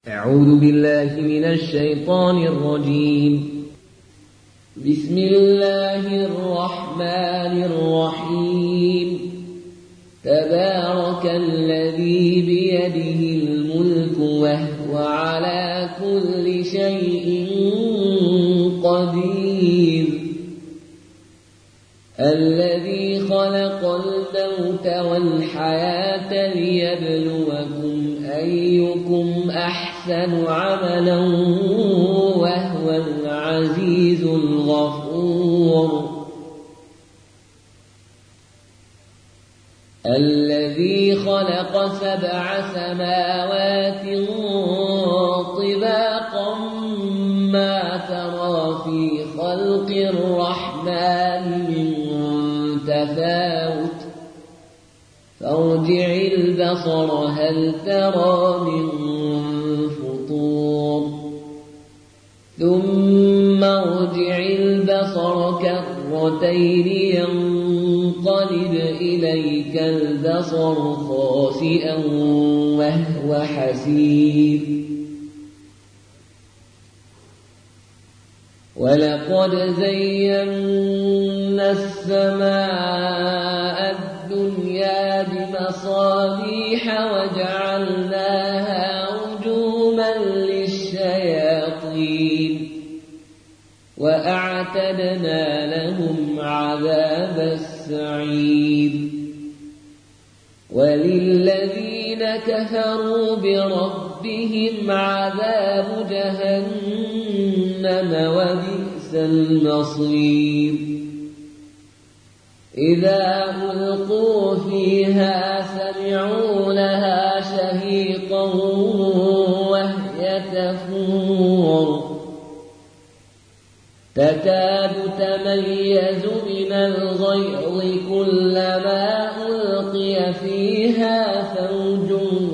أعوذ بالله من الشيطان الرجيم. بسم الله الرحمن الرحيم. تبارك الذي بيده الملك وهو على كل شيء قدير. الذي خلق الموت والحياة ليبلوكم أيكم أحسن عملا وهو العزيز الغفور. الذي خلق 7 سماوات طباقا ما ترى في خلق الرحمن من تفاوت فارجع البصر هل ترى من فطور ثم ارجع البصر كرتين ينقلب إليك البصر خاسئا وهو حسير. ولقد زينا السماء الدنيا بمصابيح وجعلناها رجوما للشياطين وأعتدنا لهم عذاب السعير. وللذين كفروا بربهم عذاب جهنم وبئس المصير. إذا ألقوا فيها سمعوا لها شهيقا وهي تفور تكاد تميز من الغيظ كلما ألقي فيها فوج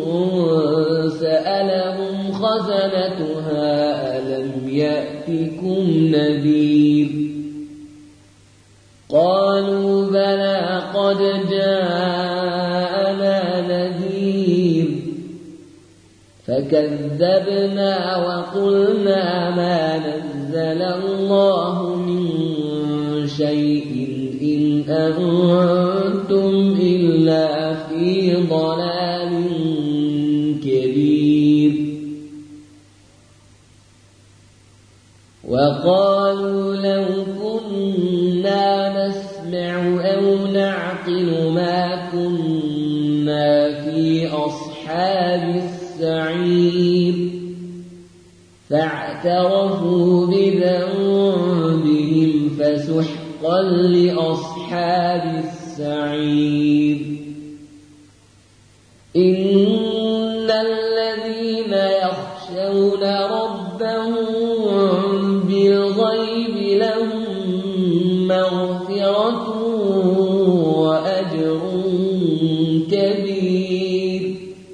سألهم خزنتها ألم يأتكم نذير. قالوا بلى قد جاءنا نذير فكذبنا وقلنا ما نزل الله من شيء إن أنتم إلا في ضلال كبير. وقالوا لو كنا نسمع أو نعقل ما كنا في أصحاب السعير فاعترفوا بذنبهم فسحقا لأصحاب السعير. إن الذين يخشون ربهم بالغيب لهم مغفرة وأجر كبير.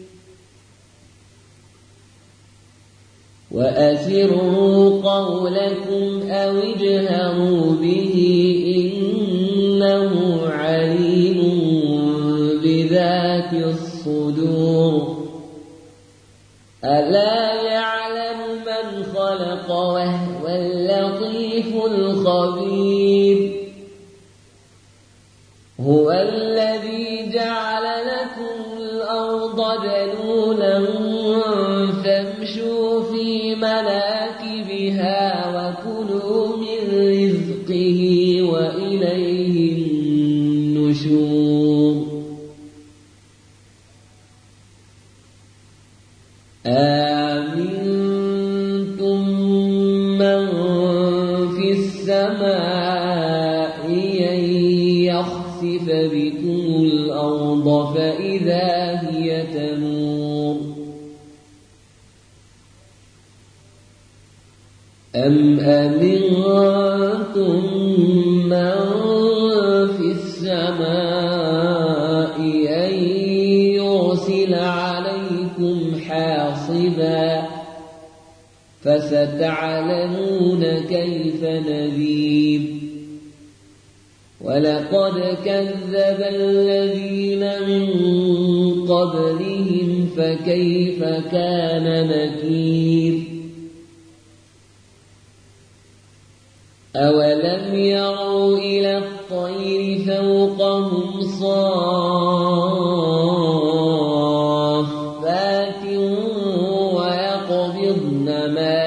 وأسروا قولكم أو اجهروا به إنه عليم بذات الصدور. ألا يعلم من خلق وهو اللطيف الخبير. هو الذي جعل لكم الأرض ذلولا فامشوا في مناكبها وكلوا من رزقه وإليه النشور. أأمنتم من في السماء أن يخسف بكم الأرض فإذا هي تمور أم أمنتم من في السماء أن يرسل عليكم حاصبا فستعلمون كيف نذير. ولقد كذب الذين من قبلهم فكيف كان نكير أولم يروا إلى الطير فوقهم صافات ويقبضن ما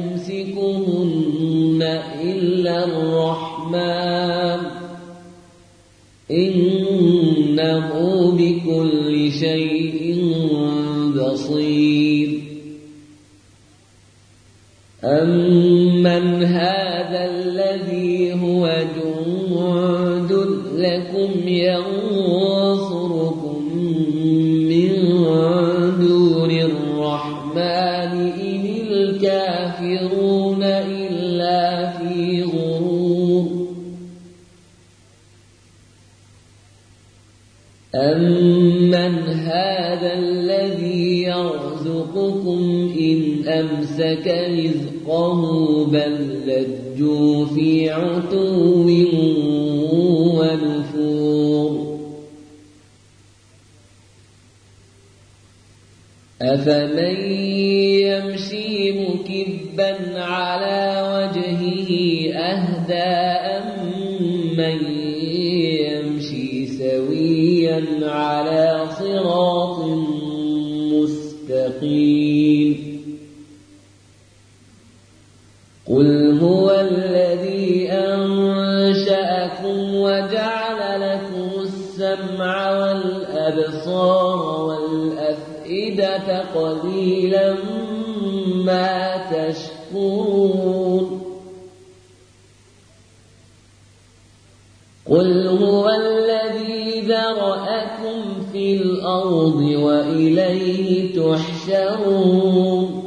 يمسكهن إلا الرحمن إنه بكل شيء بصير أمن هذا الذي هو جند لكم ينصركم من دون الرحمن إن الكافرون إلا في غرور أمن هذا الذي يرزقكم إن أمسك رزقه بل لجوا في عتو ونفور أفمن يمشي مكبا على وجهه أهدى أمن يمشي سويا على صراط مستقيم قل هو الذي أنشأكم وجعل لكم السمع والأبصار والأفئدة قليلا ما تشكرون قل هو الذي ذرأكم في الأرض وإليه تحشرون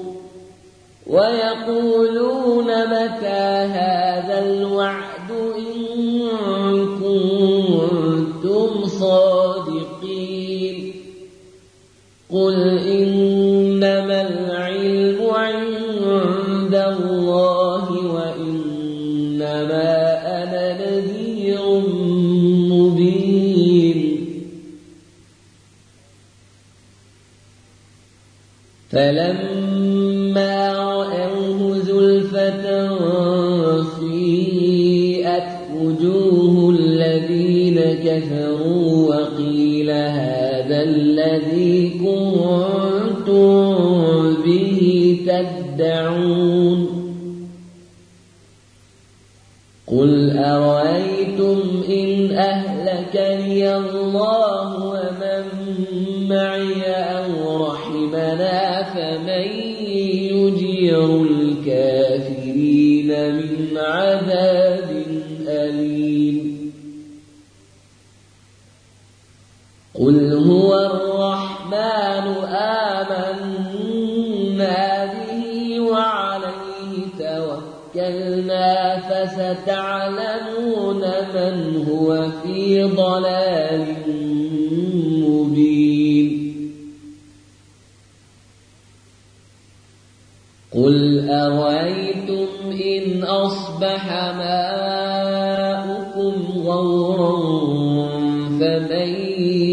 ويقولون متى هذا الوعد إن كنتم صادقين قل إنما العلم عند الله وإنما أنا نذير مبين فلما رأوه زلفة سيئت وجوه الذين كفروا وقيل هذا الذي كنتم به تدعون قل أرأيتم إن أهلكني الله ومن معي أو رحمنا فمن يجير الكافرين من عذاب أليم قل هو الرحمن آمنا به وعليه توكلنا فستعلمون من هو في ضلال مبين قل أرأيتم إن أصبح ماؤكم غورا فمن